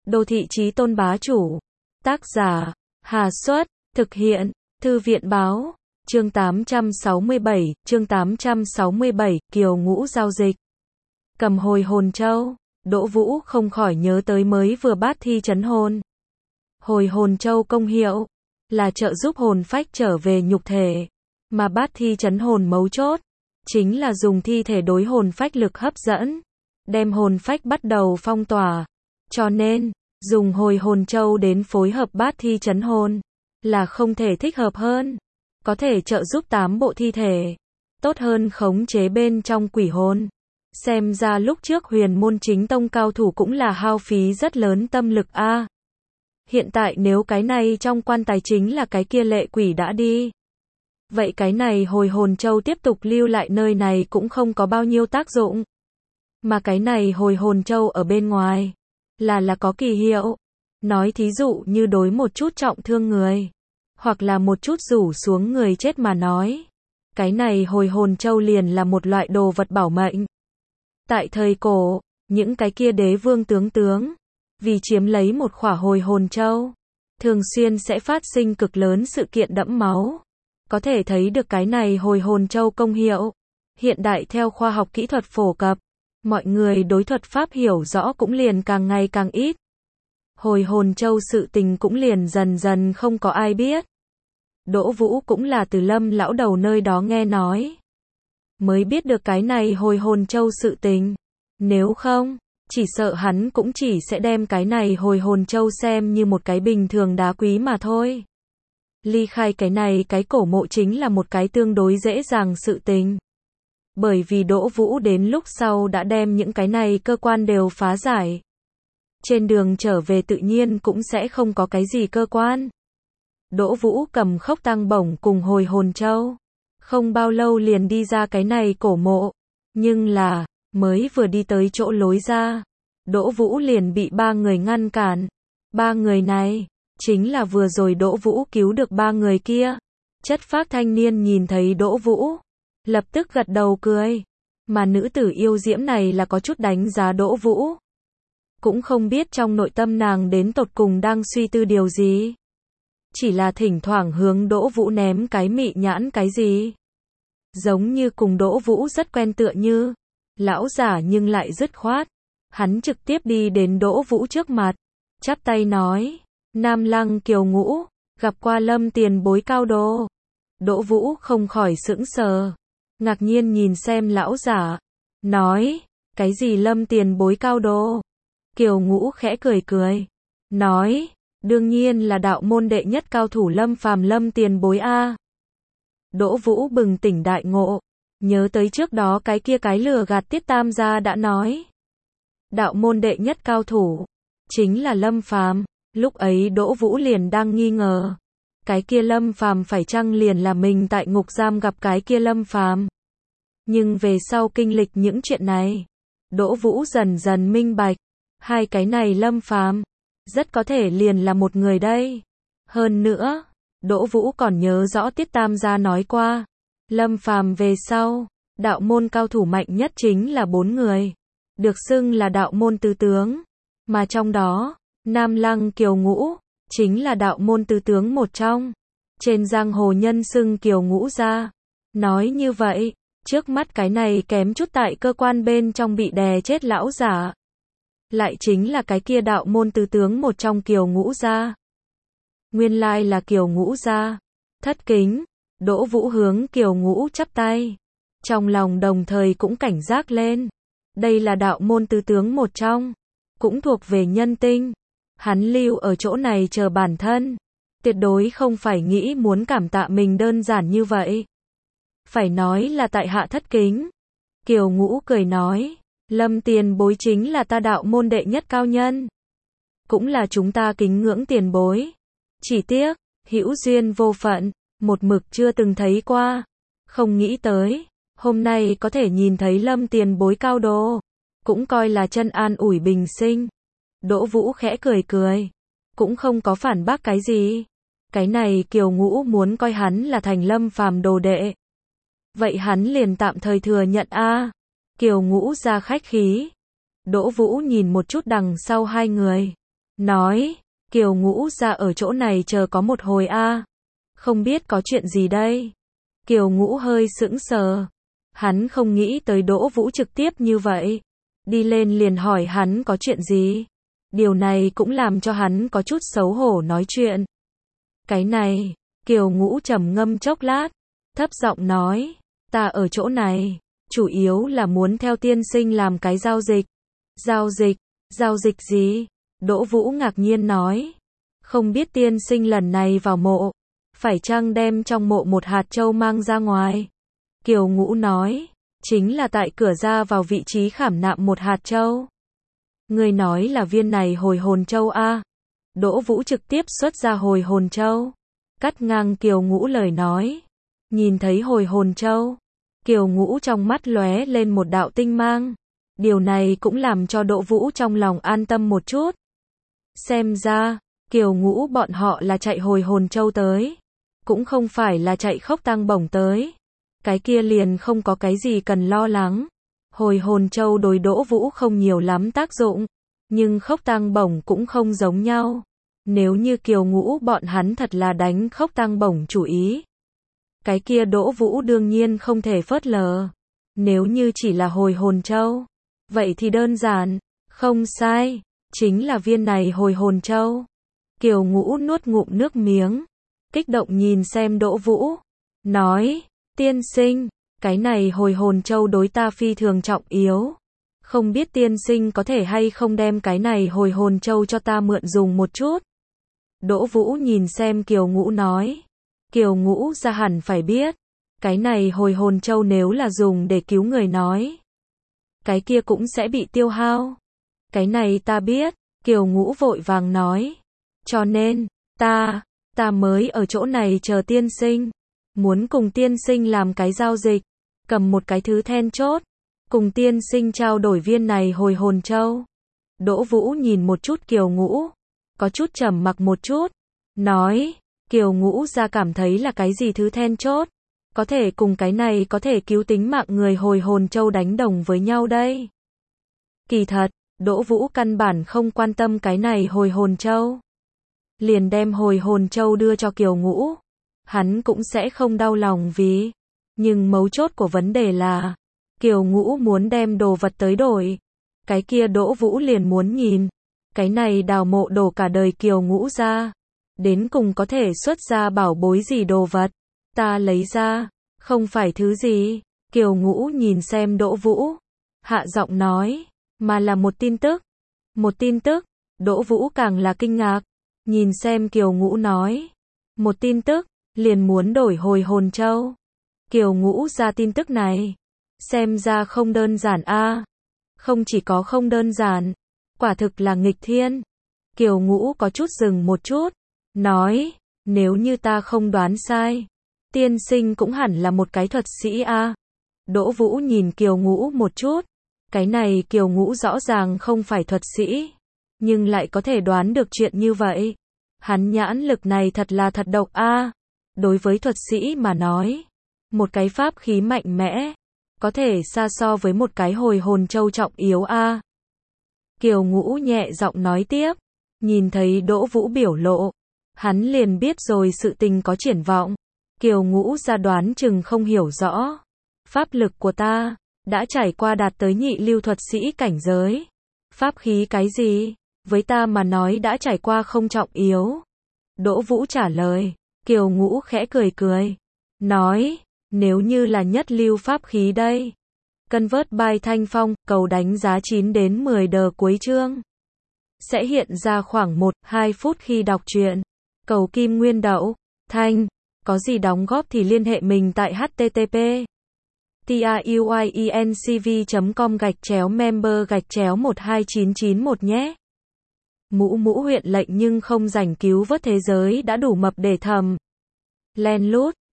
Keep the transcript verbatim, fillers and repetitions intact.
Đô thị chí tôn bá chủ. Tác giả, Hà Xuất, thực hiện, Thư viện báo, chương tám trăm sáu mươi bảy, chương tám trăm sáu mươi bảy, Kiều Ngũ giao dịch. Cầm hồi hồn châu, Đỗ Vũ không khỏi nhớ tới mới vừa bát thi trấn hồn. Hồi hồn châu công hiệu, là trợ giúp hồn phách trở về nhục thể, mà bát thi trấn hồn mấu chốt, chính là dùng thi thể đối hồn phách lực hấp dẫn, đem hồn phách bắt đầu phong tỏa, cho nên, dùng hồi hồn châu đến phối hợp bát thi trấn hồn, là không thể thích hợp hơn, có thể trợ giúp tám bộ thi thể, tốt hơn khống chế bên trong quỷ hồn. Xem ra lúc trước huyền môn chính tông cao thủ cũng là hao phí rất lớn tâm lực a. À, hiện tại nếu cái này trong quan tài chính là cái kia lệ quỷ đã đi, vậy cái này hồi hồn châu tiếp tục lưu lại nơi này cũng không có bao nhiêu tác dụng. Mà cái này hồi hồn châu ở bên ngoài, là là có kỳ hiệu. Nói thí dụ như đối một chút trọng thương người, hoặc là một chút rủ xuống người chết mà nói, cái này hồi hồn châu liền là một loại đồ vật bảo mệnh. Tại thời cổ, những cái kia đế vương tướng tướng, vì chiếm lấy một khỏa hồi hồn châu, thường xuyên sẽ phát sinh cực lớn sự kiện đẫm máu. Có thể thấy được cái này hồi hồn châu công hiệu. Hiện đại theo khoa học kỹ thuật phổ cập, mọi người đối thuật pháp hiểu rõ cũng liền càng ngày càng ít. Hồi hồn châu sự tình cũng liền dần dần không có ai biết. Đỗ Vũ cũng là từ Lâm lão đầu nơi đó nghe nói, mới biết được cái này hồi hồn châu sự tình. Nếu không, chỉ sợ hắn cũng chỉ sẽ đem cái này hồi hồn châu xem như một cái bình thường đá quý mà thôi. Ly khai cái này cái cổ mộ chính là một cái tương đối dễ dàng sự tình. Bởi vì Đỗ Vũ đến lúc sau đã đem những cái này cơ quan đều phá giải. Trên đường trở về tự nhiên cũng sẽ không có cái gì cơ quan. Đỗ Vũ cầm khốc tăng bổng cùng hồi hồn châu, không bao lâu liền đi ra cái này cổ mộ. Nhưng là, mới vừa đi tới chỗ lối ra, Đỗ Vũ liền bị ba người ngăn cản. Ba người này, chính là vừa rồi Đỗ Vũ cứu được ba người kia. Chất phác thanh niên nhìn thấy Đỗ Vũ, lập tức gật đầu cười. Mà nữ tử yêu diễm này là có chút đánh giá Đỗ Vũ. Cũng không biết trong nội tâm nàng đến tột cùng đang suy tư điều gì. Chỉ là thỉnh thoảng hướng Đỗ Vũ ném cái mị nhãn cái gì. Giống như cùng Đỗ Vũ rất quen tựa như. Lão giả nhưng lại dứt khoát. Hắn trực tiếp đi đến Đỗ Vũ trước mặt, chắp tay nói, Nam Lăng Kiều Ngũ, gặp qua Lâm tiền bối cao đồ. Đỗ Vũ không khỏi sững sờ, ngạc nhiên nhìn xem lão giả, nói, cái gì Lâm tiền bối cao đồ? Kiều Ngũ khẽ cười cười, nói, đương nhiên là đạo môn đệ nhất cao thủ Lâm Phàm Lâm tiền bối a. Đỗ Vũ bừng tỉnh đại ngộ, nhớ tới trước đó cái kia cái lừa gạt Tiết Tam gia đã nói. Đạo môn đệ nhất cao thủ, chính là Lâm Phàm. Lúc ấy Đỗ Vũ liền đang nghi ngờ, cái kia Lâm Phàm phải chăng liền là mình tại ngục giam gặp cái kia Lâm Phàm. Nhưng về sau kinh lịch những chuyện này, Đỗ Vũ dần dần minh bạch, hai cái này Lâm Phàm, rất có thể liền là một người đây. Hơn nữa, Đỗ Vũ còn nhớ rõ Tiết Tam gia nói qua, Lâm Phàm về sau, đạo môn cao thủ mạnh nhất chính là bốn người, được xưng là đạo môn tứ tướng, mà trong đó, Nam Lăng Kiều Ngũ, chính là đạo môn tứ tướng một trong. Trên giang hồ nhân xưng Kiều Ngũ gia. Nói như vậy, trước mắt cái này kém chút tại cơ quan bên trong bị đè chết lão giả, lại chính là cái kia đạo môn tứ tướng một trong Kiều Ngũ gia. Nguyên lai là Kiều Ngũ gia. Thất kính, Đỗ Vũ hướng Kiều Ngũ chắp tay. Trong lòng đồng thời cũng cảnh giác lên. Đây là đạo môn tứ tướng một trong, cũng thuộc về nhân tinh. Hắn lưu ở chỗ này chờ bản thân, tuyệt đối không phải nghĩ muốn cảm tạ mình đơn giản như vậy. Phải nói là tại hạ thất kính. Kiều Ngũ cười nói, Lâm tiền bối chính là ta đạo môn đệ nhất cao nhân, cũng là chúng ta kính ngưỡng tiền bối. Chỉ tiếc, hữu duyên vô phận, một mực chưa từng thấy qua. Không nghĩ tới, hôm nay có thể nhìn thấy Lâm tiền bối cao đồ, cũng coi là chân an ủi bình sinh. Đỗ Vũ khẽ cười cười, cũng không có phản bác cái gì. Cái này Kiều Ngũ muốn coi hắn là thành Lâm Phàm đồ đệ, vậy hắn liền tạm thời thừa nhận a. À. Kiều Ngũ ra khách khí. Đỗ Vũ nhìn một chút đằng sau hai người, nói, Kiều Ngũ ra ở chỗ này chờ có một hồi a, không biết có chuyện gì đây. Kiều Ngũ hơi sững sờ, hắn không nghĩ tới Đỗ Vũ trực tiếp như vậy, đi lên liền hỏi hắn có chuyện gì. Điều này cũng làm cho hắn có chút xấu hổ nói chuyện. Cái này, Kiều Ngũ trầm ngâm chốc lát, thấp giọng nói, ta ở chỗ này, chủ yếu là muốn theo tiên sinh làm cái giao dịch. Giao dịch? Giao dịch gì? Đỗ Vũ ngạc nhiên nói, không biết tiên sinh lần này vào mộ, phải chăng đem trong mộ một hạt châu mang ra ngoài? Kiều Ngũ nói, chính là tại cửa ra vào vị trí khảm nạm một hạt châu. Ngươi nói là viên này hồi hồn châu a? Đỗ Vũ trực tiếp xuất ra hồi hồn châu, cắt ngang Kiều Ngũ lời nói. Nhìn thấy hồi hồn châu, Kiều Ngũ trong mắt lóe lên một đạo tinh mang. Điều này cũng làm cho Đỗ Vũ trong lòng an tâm một chút. Xem ra, Kiều Ngũ bọn họ là chạy hồi hồn châu tới, cũng không phải là chạy khốc tăng bổng tới. Cái kia liền không có cái gì cần lo lắng. Hồi hồn châu đối Đỗ Vũ không nhiều lắm tác dụng, nhưng khốc tăng bổng cũng không giống nhau. Nếu như Kiều Ngũ bọn hắn thật là đánh khốc tăng bổng chủ ý, cái kia Đỗ Vũ đương nhiên không thể phớt lờ. Nếu như chỉ là hồi hồn châu, vậy thì đơn giản, không sai, chính là viên này hồi hồn châu. Kiều Ngũ nuốt ngụm nước miếng, kích động nhìn xem Đỗ Vũ, nói, tiên sinh, cái này hồi hồn châu đối ta phi thường trọng yếu. Không biết tiên sinh có thể hay không đem cái này hồi hồn châu cho ta mượn dùng một chút. Đỗ Vũ nhìn xem Kiều Ngũ nói, Kiều Ngũ ra hẳn phải biết, cái này hồi hồn châu nếu là dùng để cứu người nói, cái kia cũng sẽ bị tiêu hao. Cái này ta biết, Kiều Ngũ vội vàng nói, cho nên, ta, ta mới ở chỗ này chờ tiên sinh, muốn cùng tiên sinh làm cái giao dịch, cầm một cái thứ then chốt, cùng tiên sinh trao đổi viên này hồi hồn châu. Đỗ Vũ nhìn một chút Kiều Ngũ, có chút trầm mặc một chút, nói, Kiều Ngũ ra cảm thấy là cái gì thứ then chốt, có thể cùng cái này có thể cứu tính mạng người hồi hồn châu đánh đồng với nhau đây. Kỳ thật, Đỗ Vũ căn bản không quan tâm cái này hồi hồn châu, liền đem hồi hồn châu đưa cho Kiều Ngũ, hắn cũng sẽ không đau lòng vì, nhưng mấu chốt của vấn đề là, Kiều Ngũ muốn đem đồ vật tới đổi, cái kia Đỗ Vũ liền muốn nhìn, cái này đào mộ đổ cả đời Kiều Ngũ ra, đến cùng có thể xuất ra bảo bối gì đồ vật, ta lấy ra, không phải thứ gì. Kiều Ngũ nhìn xem Đỗ Vũ, hạ giọng nói, mà là một tin tức. Một tin tức? Đỗ Vũ càng là kinh ngạc, nhìn xem Kiều Ngũ nói, một tin tức, liền muốn đổi hồi hồn châu. Kiều Ngũ ra tin tức này, xem ra không đơn giản a. Không chỉ có không đơn giản, quả thực là nghịch thiên. Kiều Ngũ có chút dừng một chút, nói, nếu như ta không đoán sai, tiên sinh cũng hẳn là một cái thuật sĩ a. Đỗ Vũ nhìn Kiều Ngũ một chút, cái này Kiều Ngũ rõ ràng không phải thuật sĩ, nhưng lại có thể đoán được chuyện như vậy. Hắn nhãn lực này thật là thật độc a. Đối với thuật sĩ mà nói, một cái pháp khí mạnh mẽ, có thể xa so với một cái hồi hồn châu trọng yếu a. Kiều Ngũ nhẹ giọng nói tiếp, nhìn thấy Đỗ Vũ biểu lộ, hắn liền biết rồi sự tình có triển vọng. Kiều Ngũ ra đoán chừng không hiểu rõ, pháp lực của ta đã trải qua đạt tới nhị lưu thuật sĩ cảnh giới. Pháp khí cái gì, với ta mà nói đã trải qua không trọng yếu. Đỗ Vũ trả lời. Kiều Ngũ khẽ cười cười, nói, nếu như là nhất lưu pháp khí đây. Convert by Thanh Phong, cầu đánh giá chín đến mười đờ cuối chương. Sẽ hiện ra khoảng một đến hai phút khi đọc truyện. Cầu kim nguyên đậu, Thanh, có gì đóng góp thì liên hệ mình tại h t t p truyencv chấm com gạch chéo member gạch chéo một hai chín chín một nhé. Mũ mũ huyện lệnh nhưng không rảnh cứu vớt thế giới đã đủ mập để thầm. Len lút.